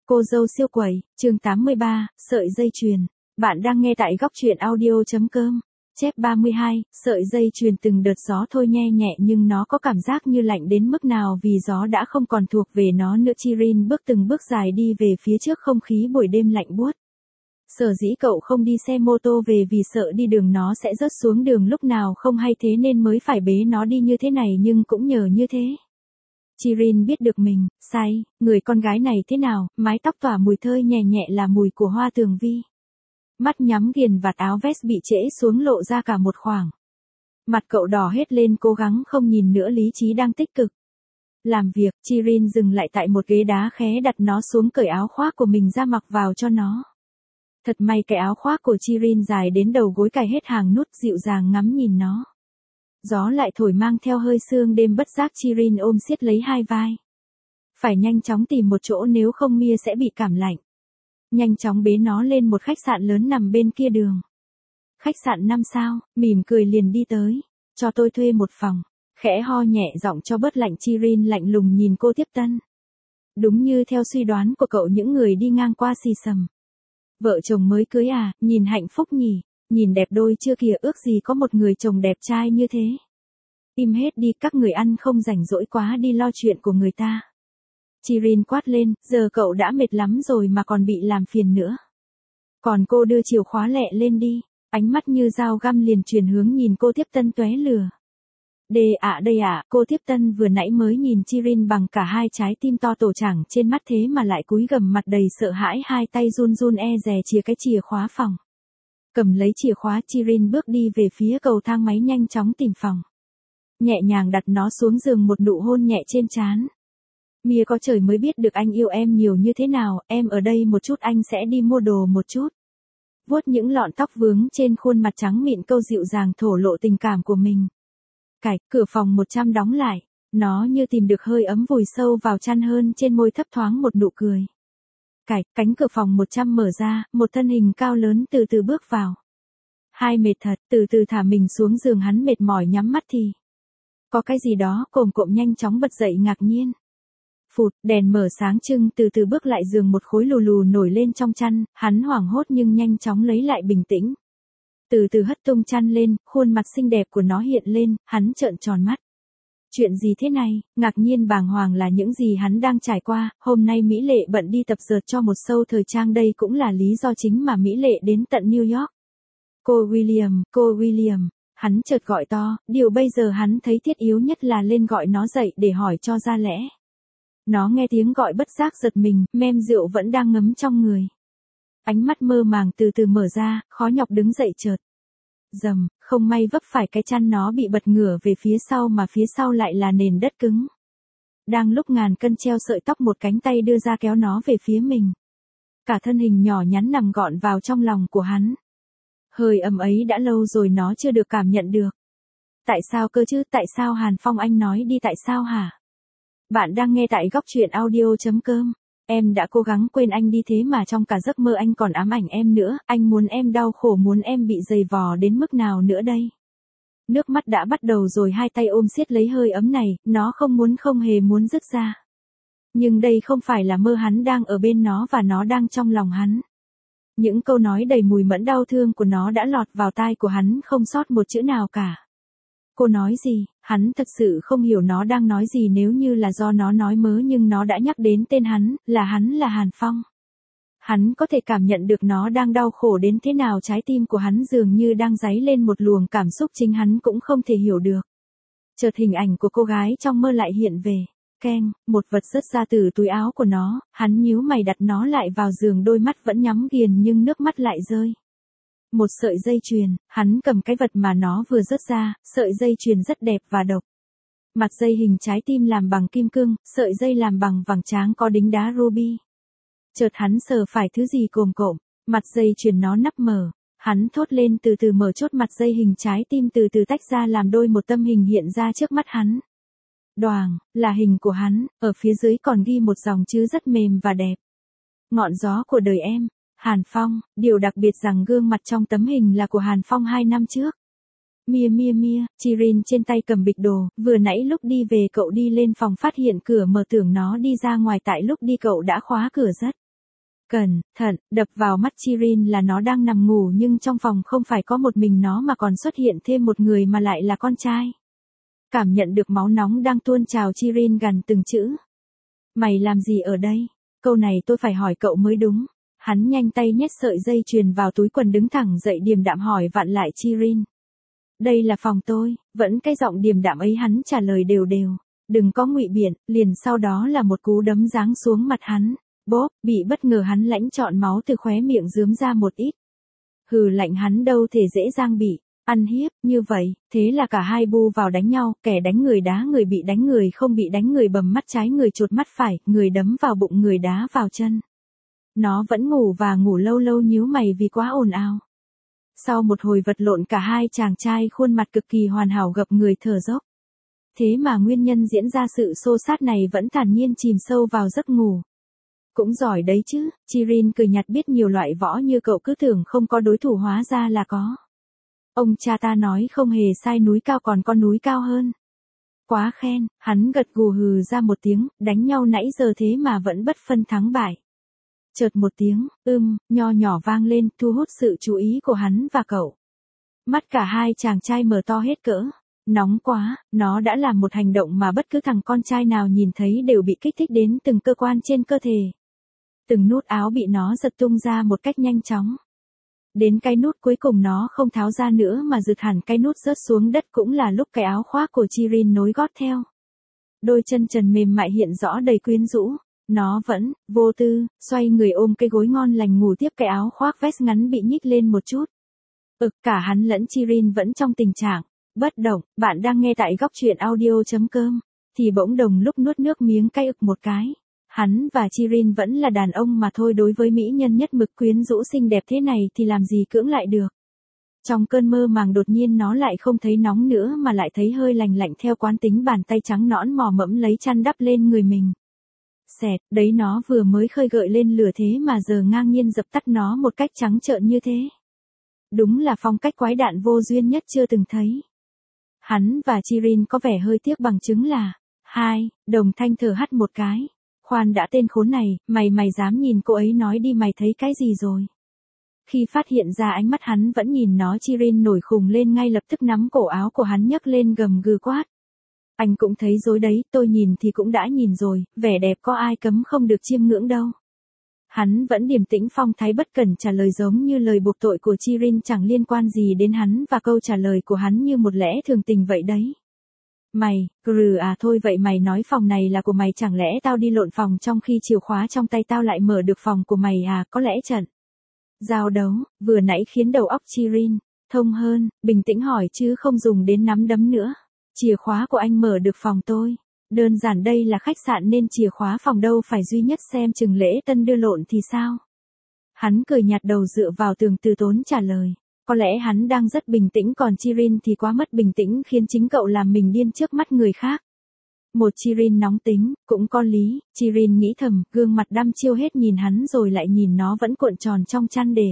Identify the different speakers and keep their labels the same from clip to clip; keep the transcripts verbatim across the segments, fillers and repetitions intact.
Speaker 1: Cô dâu siêu quẩy, chương tám mươi ba, sợi dây chuyền. Bạn đang nghe tại góc truyện audio.com. Chép ba mươi hai, sợi dây chuyền từng đợt gió thôi nhe nhẹ nhưng nó có cảm giác như lạnh đến mức nào vì gió đã không còn thuộc về nó nữa. Chirin bước từng bước dài đi về phía trước không khí buổi đêm lạnh buốt. Sở dĩ cậu không đi xe mô tô về vì sợ đi đường nó sẽ rớt xuống đường lúc nào không hay thế nên mới phải bế nó đi như thế này nhưng cũng nhờ như thế. Chirin biết được mình, sai, người con gái này thế nào, mái tóc tỏa mùi thơm nhẹ nhẹ là mùi của Hoa Tường Vi. Mắt nhắm nghiền vạt áo vest bị trễ xuống lộ ra cả một khoảng. Mặt cậu đỏ hết lên cố gắng không nhìn nữa lý trí đang tích cực. Làm việc, Chirin dừng lại tại một ghế đá khé đặt nó xuống cởi áo khoác của mình ra mặc vào cho nó. Thật may cái áo khoác của Chirin dài đến đầu gối cài hết hàng nút dịu dàng ngắm nhìn nó. Gió lại thổi mang theo hơi sương đêm bất giác Chirin ôm siết lấy hai vai. Phải nhanh chóng tìm một chỗ nếu không Mia sẽ bị cảm lạnh. Nhanh chóng bế nó lên một khách sạn lớn nằm bên kia đường. Khách sạn năm sao, mỉm cười liền đi tới. Cho tôi thuê một phòng. Khẽ ho nhẹ giọng cho bớt lạnh. Chirin lạnh lùng nhìn cô tiếp tân. Đúng như theo suy đoán của cậu những người đi ngang qua xì xầm. Vợ chồng mới cưới à, nhìn hạnh phúc nhỉ. Nhìn đẹp đôi chưa kìa, ước gì có một người chồng đẹp trai như thế. Im hết đi, các người ăn không rảnh rỗi quá đi lo chuyện của người ta. Chirin quát lên, giờ cậu đã mệt lắm rồi mà còn bị làm phiền nữa. Còn cô đưa chìa khóa lẹ lên đi, ánh mắt như dao găm liền chuyển hướng nhìn cô tiếp tân tóe lửa. Đê ạ à, đây ạ, à, cô tiếp tân vừa nãy mới nhìn Chirin bằng cả hai trái tim to tổ chẳng trên mắt thế mà lại cúi gằm mặt đầy sợ hãi, hai tay run run e dè chìa cái chìa khóa phòng. Cầm lấy chìa khóa, Chirin bước đi về phía cầu thang máy nhanh chóng tìm phòng. Nhẹ nhàng đặt nó xuống giường, một nụ hôn nhẹ trên trán. Mia có trời mới biết được anh yêu em nhiều như thế nào, em ở đây một chút anh sẽ đi mua đồ một chút. Vuốt những lọn tóc vướng trên khuôn mặt trắng mịn, câu dịu dàng thổ lộ tình cảm của mình. Cạch, cửa phòng một trăm đóng lại, nó như tìm được hơi ấm vùi sâu vào chăn hơn, trên môi thấp thoáng một nụ cười. Cạch, cánh cửa phòng một trăm mở ra, một thân hình cao lớn từ từ bước vào. Hai mệt thật, từ từ thả mình xuống giường, hắn mệt mỏi nhắm mắt thì. Có cái gì đó cồm cộm nhanh chóng bật dậy ngạc nhiên. Phụt, đèn mở sáng trưng, từ từ bước lại giường, một khối lù lù nổi lên trong chăn, hắn hoảng hốt nhưng nhanh chóng lấy lại bình tĩnh. Từ từ hất tung chăn lên, khuôn mặt xinh đẹp của nó hiện lên, hắn trợn tròn mắt. Chuyện gì thế này, ngạc nhiên bàng hoàng là những gì hắn đang trải qua, hôm nay Mỹ Lệ bận đi tập dượt cho một show thời trang, đây cũng là lý do chính mà Mỹ Lệ đến tận New York. Cô William, cô William, hắn chợt gọi to, điều bây giờ hắn thấy thiết yếu nhất là lên gọi nó dậy để hỏi cho ra lẽ. Nó nghe tiếng gọi bất giác giật mình, mem rượu vẫn đang ngấm trong người. Ánh mắt mơ màng từ từ mở ra, khó nhọc đứng dậy chợt. Dầm, không may vấp phải cái chăn, nó bị bật ngửa về phía sau mà phía sau lại là nền đất cứng. Đang lúc ngàn cân treo sợi tóc, một cánh tay đưa ra kéo nó về phía mình. Cả thân hình nhỏ nhắn nằm gọn vào trong lòng của hắn. Hơi ấm ấy đã lâu rồi nó chưa được cảm nhận được. Tại sao cơ chứ, tại sao Hàn Phong, anh nói đi, tại sao hả? Bạn đang nghe tại góc truyện audio.com. Em đã cố gắng quên anh đi thế mà trong cả giấc mơ anh còn ám ảnh em nữa, anh muốn em đau khổ, muốn em bị dày vò đến mức nào nữa đây? Nước mắt đã bắt đầu rồi, hai tay ôm siết lấy hơi ấm này, nó không muốn, không hề muốn dứt ra. Nhưng đây không phải là mơ, hắn đang ở bên nó và nó đang trong lòng hắn. Những câu nói đầy mùi mẫn đau thương của nó đã lọt vào tai của hắn không sót một chữ nào cả. Cô nói gì, hắn thật sự không hiểu nó đang nói gì, nếu như là do nó nói mớ nhưng nó đã nhắc đến tên hắn, là hắn là Hàn Phong. Hắn có thể cảm nhận được nó đang đau khổ đến thế nào, trái tim của hắn dường như đang dấy lên một luồng cảm xúc chính hắn cũng không thể hiểu được. Chợt hình ảnh của cô gái trong mơ lại hiện về. Keng, một vật rớt ra từ túi áo của nó, hắn nhíu mày đặt nó lại vào giường, đôi mắt vẫn nhắm nghiền nhưng nước mắt lại rơi. Một sợi dây chuyền, hắn cầm cái vật mà nó vừa rớt ra, sợi dây chuyền rất đẹp và độc. Mặt dây hình trái tim làm bằng kim cương, sợi dây làm bằng vàng tráng có đính đá ruby. Chợt hắn sờ phải thứ gì cồm cộm, mặt dây chuyền nó nắp mở, hắn thốt lên, từ từ mở chốt, mặt dây hình trái tim từ từ tách ra làm đôi, một tâm hình hiện ra trước mắt hắn. Đoàng, là hình của hắn, ở phía dưới còn ghi một dòng chữ rất mềm và đẹp. Ngọn gió của đời em. Hàn Phong, điều đặc biệt rằng gương mặt trong tấm hình là của Hàn Phong hai năm trước. Mia Mia Mia, Chirin trên tay cầm bịch đồ, vừa nãy lúc đi về cậu đi lên phòng phát hiện cửa mở, tưởng nó đi ra ngoài, tại lúc đi cậu đã khóa cửa rất Cẩn thận, đập vào mắt Chirin là nó đang nằm ngủ nhưng trong phòng không phải có một mình nó mà còn xuất hiện thêm một người mà lại là con trai. Cảm nhận được máu nóng đang tuôn trào, Chirin gằn từng chữ. Mày làm gì ở đây? Câu này tôi phải hỏi cậu mới đúng. Hắn nhanh tay nhét sợi dây chuyền vào túi quần, đứng thẳng dậy điềm đạm hỏi vặn lại Chirin. Đây là phòng tôi, vẫn cái giọng điềm đạm ấy hắn trả lời đều đều. Đừng có ngụy biện, liền sau đó là một cú đấm giáng xuống mặt hắn. Bốp, bị bất ngờ hắn lãnh trọn máu từ khóe miệng rướm ra một ít. Hừ, lạnh hắn đâu thể dễ dàng bị ăn hiếp như vậy, thế là cả hai bu vào đánh nhau, kẻ đánh người đá người, bị đánh người không bị đánh người bầm mắt trái người chột mắt phải, người đấm vào bụng người đá vào chân. Nó vẫn ngủ và ngủ lâu lâu nhíu mày vì quá ồn ào. Sau một hồi vật lộn, cả hai chàng trai khuôn mặt cực kỳ hoàn hảo gập người thở dốc. Thế mà nguyên nhân diễn ra sự xô xát này vẫn thản nhiên chìm sâu vào giấc ngủ. Cũng giỏi đấy chứ, Chirin cười nhạt, biết nhiều loại võ như cậu cứ tưởng không có đối thủ, hóa ra là có. Ông cha ta nói không hề sai, núi cao còn có núi cao hơn. Quá khen, hắn gật gù hừ ra một tiếng, đánh nhau nãy giờ thế mà vẫn bất phân thắng bại. Chợt một tiếng, ưm, nho nhỏ vang lên, thu hút sự chú ý của hắn và cậu. Mắt cả hai chàng trai mở to hết cỡ. Nóng quá, nó đã làm một hành động mà bất cứ thằng con trai nào nhìn thấy đều bị kích thích đến từng cơ quan trên cơ thể. Từng nút áo bị nó giật tung ra một cách nhanh chóng. Đến cái nút cuối cùng nó không tháo ra nữa mà giật hẳn cái nút rớt xuống đất, cũng là lúc cái áo khoác của Chirin nối gót theo. Đôi chân trần mềm mại hiện rõ đầy quyến rũ. Nó vẫn, vô tư, xoay người ôm cái gối ngon lành ngủ tiếp, cái áo khoác vest ngắn bị nhích lên một chút. Ực, cả hắn lẫn Chirin vẫn trong tình trạng bất động. Bạn đang nghe tại góc truyện audio.com. Thì bỗng đồng lúc nuốt nước miếng cay ực một cái. Hắn và Chirin vẫn là đàn ông mà thôi, đối với mỹ nhân nhất mực quyến rũ xinh đẹp thế này thì làm gì cưỡng lại được. Trong cơn mơ màng đột nhiên nó lại không thấy nóng nữa mà lại thấy hơi lành lạnh, theo quán tính bàn tay trắng nõn mò mẫm lấy chăn đắp lên người mình. Xẹt, đấy nó vừa mới khơi gợi lên lửa thế mà giờ ngang nhiên dập tắt nó một cách trắng trợn như thế. Đúng là phong cách quái đản vô duyên nhất chưa từng thấy. Hắn và Chirin có vẻ hơi tiếc, bằng chứng là hai, đồng thanh thở hắt một cái. Khoan đã, tên khốn này, mày mày dám nhìn cô ấy nói đi, mày thấy cái gì rồi? Khi phát hiện ra ánh mắt hắn vẫn nhìn nó, Chirin nổi khùng lên, ngay lập tức nắm cổ áo của hắn nhấc lên gầm gừ quát. Anh cũng thấy dối đấy, tôi nhìn thì cũng đã nhìn rồi, vẻ đẹp có ai cấm không được chiêm ngưỡng đâu. Hắn vẫn điềm tĩnh phong thái bất cẩn trả lời, giống như lời buộc tội của Chirin chẳng liên quan gì đến hắn, và câu trả lời của hắn như một lẽ thường tình vậy đấy. Mày, grừ à, thôi vậy mày nói phòng này là của mày, chẳng lẽ tao đi lộn phòng trong khi chìa khóa trong tay tao lại mở được phòng của mày à? Có lẽ trận giao đấu vừa nãy khiến đầu óc Chirin thông hơn, bình tĩnh hỏi chứ không dùng đến nắm đấm nữa. Chìa khóa của anh mở được phòng tôi. Đơn giản đây là khách sạn nên chìa khóa phòng đâu phải duy nhất, xem chừng lễ tân đưa lộn thì sao? Hắn cười nhạt, đầu dựa vào tường từ tốn trả lời. Có lẽ hắn đang rất bình tĩnh, còn Chirin thì quá mất bình tĩnh, khiến chính cậu làm mình điên trước mắt người khác. Một Chirin nóng tính, cũng có lý, Chirin nghĩ thầm, gương mặt đăm chiêu hết nhìn hắn rồi lại nhìn nó vẫn cuộn tròn trong chăn để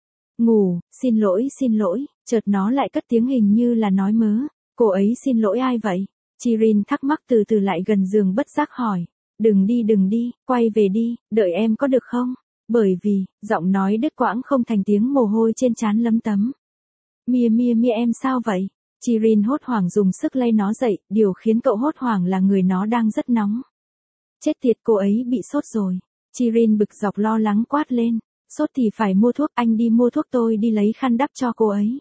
Speaker 1: ngủ. Xin lỗi, xin lỗi, chợt nó lại cất tiếng hình như là nói mớ. Cô ấy xin lỗi ai vậy? Chirin thắc mắc, từ từ lại gần giường bất giác hỏi. Đừng đi đừng đi, quay về đi, đợi em có được không? Bởi vì, giọng nói đứt quãng không thành tiếng, mồ hôi trên trán lấm tấm. Mia mia mia, em sao vậy? Chirin hốt hoảng dùng sức lay nó dậy, điều khiến cậu hốt hoảng là người nó đang rất nóng. Chết tiệt, cô ấy bị sốt rồi. Chirin bực dọc lo lắng quát lên. Sốt thì phải mua thuốc, anh đi mua thuốc, tôi đi lấy khăn đắp cho cô ấy.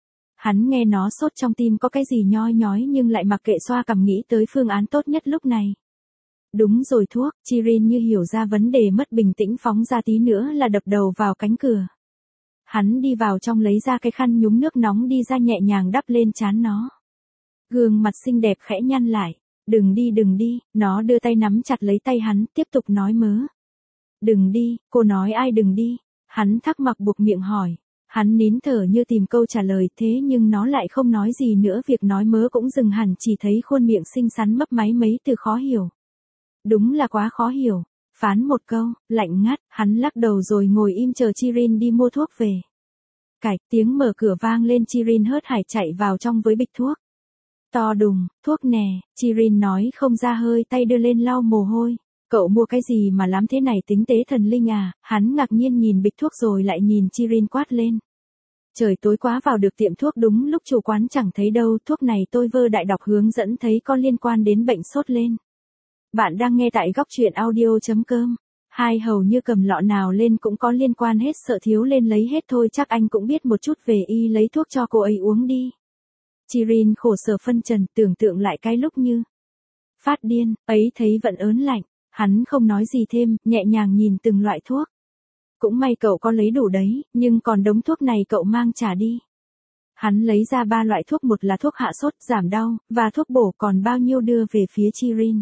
Speaker 1: Hắn nghe nó sốt trong tim có cái gì nhoi nhói nhưng lại mặc kệ, xoa cằm nghĩ tới phương án tốt nhất lúc này. Đúng rồi, thuốc. Chirin như hiểu ra vấn đề, mất bình tĩnh phóng ra tí nữa là đập đầu vào cánh cửa. Hắn đi vào trong lấy ra cái khăn nhúng nước nóng đi ra, nhẹ nhàng đắp lên trán nó. Gương mặt xinh đẹp khẽ nhăn lại. Đừng đi đừng đi, nó đưa tay nắm chặt lấy tay hắn, tiếp tục nói mớ. Đừng đi, cô nói ai đừng đi? Hắn thắc mắc buộc miệng hỏi. Hắn nín thở như tìm câu trả lời, thế nhưng nó lại không nói gì nữa, việc nói mớ cũng dừng hẳn, chỉ thấy khuôn miệng xinh xắn mấp máy mấy từ khó hiểu. Đúng là quá khó hiểu. Phán một câu, lạnh ngắt, hắn lắc đầu rồi ngồi im chờ Chirin đi mua thuốc về. Cạch, tiếng mở cửa vang lên, Chirin hớt hải chạy vào trong với bịch thuốc. To đùng, thuốc nè, Chirin nói không ra hơi, tay đưa lên lau mồ hôi. Cậu mua cái gì mà lắm thế này tính tế thần linh à, hắn ngạc nhiên nhìn bịch thuốc rồi lại nhìn Chirin quát lên. Trời tối quá vào được tiệm thuốc đúng lúc chủ quán chẳng thấy đâu, thuốc này tôi vơ đại đọc hướng dẫn thấy có liên quan đến bệnh sốt lên. Bạn đang nghe tại góc truyện audio.com. Hai hầu như cầm lọ nào lên cũng có liên quan hết, sợ thiếu lên lấy hết thôi, chắc anh cũng biết một chút về y, lấy thuốc cho cô ấy uống đi. Chirin khổ sở phân trần, tưởng tượng lại cái lúc như phát điên, ấy thấy vẫn ớn lạnh, hắn không nói gì thêm, nhẹ nhàng nhìn từng loại thuốc. Cũng may cậu có lấy đủ đấy, nhưng còn đống thuốc này cậu mang trả đi. Hắn lấy ra ba loại thuốc, một là thuốc hạ sốt, giảm đau, và thuốc bổ, còn bao nhiêu đưa về phía Chirin.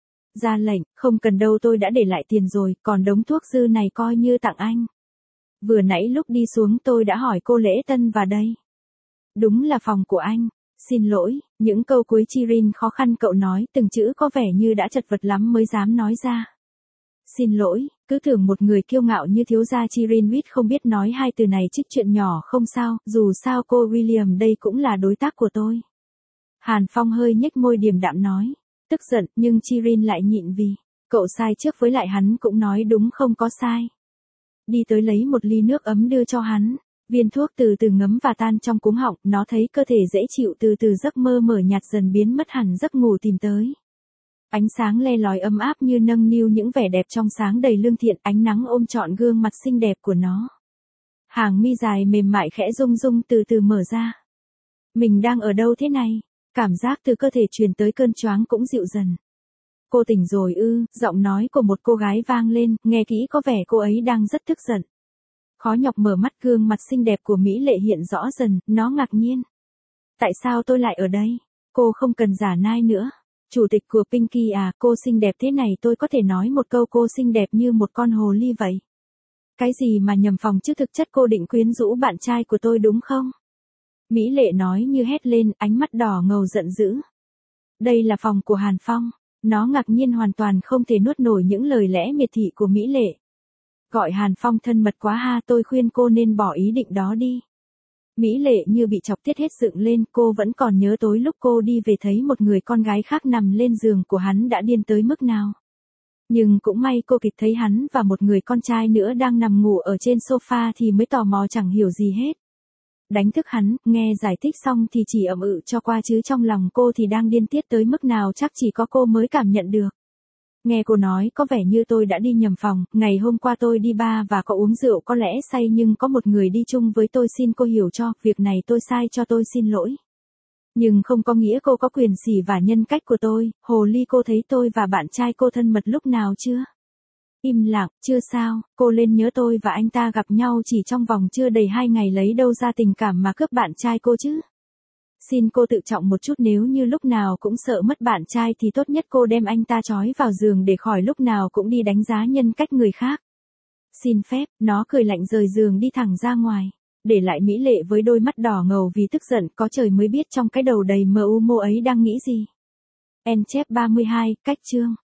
Speaker 1: Ra lệnh, không cần đâu, tôi đã để lại tiền rồi, còn đống thuốc dư này coi như tặng anh. Vừa nãy lúc đi xuống tôi đã hỏi cô lễ tân và đây. Đúng là phòng của anh. Xin lỗi, những câu cuối Chirin khó khăn cậu nói, từng chữ có vẻ như đã chật vật lắm mới dám nói ra. Xin lỗi, cứ tưởng một người kiêu ngạo như thiếu gia Chirin Wit không biết nói hai từ này, trích chuyện nhỏ không sao, dù sao cô William đây cũng là đối tác của tôi. Hàn Phong hơi nhếch môi điềm đạm nói, tức giận, nhưng Chirin lại nhịn vì, cậu sai trước, với lại hắn cũng nói đúng không có sai. Đi tới lấy một ly nước ấm đưa cho hắn. Viên thuốc từ từ ngấm và tan trong cuống họng, nó thấy cơ thể dễ chịu, từ từ giấc mơ mở nhạt dần biến mất hẳn, giấc ngủ tìm tới. Ánh sáng le lói ấm áp như nâng niu những vẻ đẹp trong sáng đầy lương thiện, ánh nắng ôm trọn gương mặt xinh đẹp của nó. Hàng mi dài mềm mại khẽ rung rung từ từ mở ra. Mình đang ở đâu thế này? Cảm giác từ cơ thể truyền tới cơn choáng cũng dịu dần. Cô tỉnh rồi ư? Giọng nói của một cô gái vang lên, nghe kỹ có vẻ cô ấy đang rất tức giận. Khó nhọc mở mắt, gương mặt xinh đẹp của Mỹ Lệ hiện rõ dần, nó ngạc nhiên. Tại sao tôi lại ở đây? Cô không cần giả nai nữa. Chủ tịch của Pinky à, cô xinh đẹp thế này tôi có thể nói một câu cô xinh đẹp như một con hồ ly vậy. Cái gì mà nhầm phòng chứ, thực chất cô định quyến rũ bạn trai của tôi đúng không? Mỹ Lệ nói như hét lên, ánh mắt đỏ ngầu giận dữ. Đây là phòng của Hàn Phong. Nó ngạc nhiên hoàn toàn không thể nuốt nổi những lời lẽ miệt thị của Mỹ Lệ. Gọi Hàn Phong thân mật quá ha, tôi khuyên cô nên bỏ ý định đó đi. Mỹ Lệ như bị chọc tiết hết dựng lên, cô vẫn còn nhớ tối lúc cô đi về thấy một người con gái khác nằm lên giường của hắn đã điên tới mức nào. Nhưng cũng may cô kịp thấy hắn và một người con trai nữa đang nằm ngủ ở trên sofa thì mới tò mò chẳng hiểu gì hết. Đánh thức hắn, nghe giải thích xong thì chỉ ậm ừ cho qua, chứ trong lòng cô thì đang điên tiết tới mức nào chắc chỉ có cô mới cảm nhận được. Nghe cô nói có vẻ như tôi đã đi nhầm phòng, ngày hôm qua tôi đi bar và có uống rượu, có lẽ say nhưng có một người đi chung với tôi, xin cô hiểu cho, việc này tôi sai, cho tôi xin lỗi. Nhưng không có nghĩa cô có quyền xỉ vả nhân cách của tôi. Hồ ly, cô thấy tôi và bạn trai cô thân mật lúc nào chưa? Im lặng, chưa sao, cô lên nhớ tôi và anh ta gặp nhau chỉ trong vòng chưa đầy hai ngày, lấy đâu ra tình cảm mà cướp bạn trai cô chứ? Xin cô tự trọng một chút, nếu như lúc nào cũng sợ mất bạn trai thì tốt nhất cô đem anh ta trói vào giường để khỏi lúc nào cũng đi đánh giá nhân cách người khác. Xin phép, nó cười lạnh rời giường đi thẳng ra ngoài, để lại Mỹ Lệ với đôi mắt đỏ ngầu vì tức giận, có trời mới biết trong cái đầu đầy mờ u mô ấy đang nghĩ gì. En chép ba mươi hai, cách chương.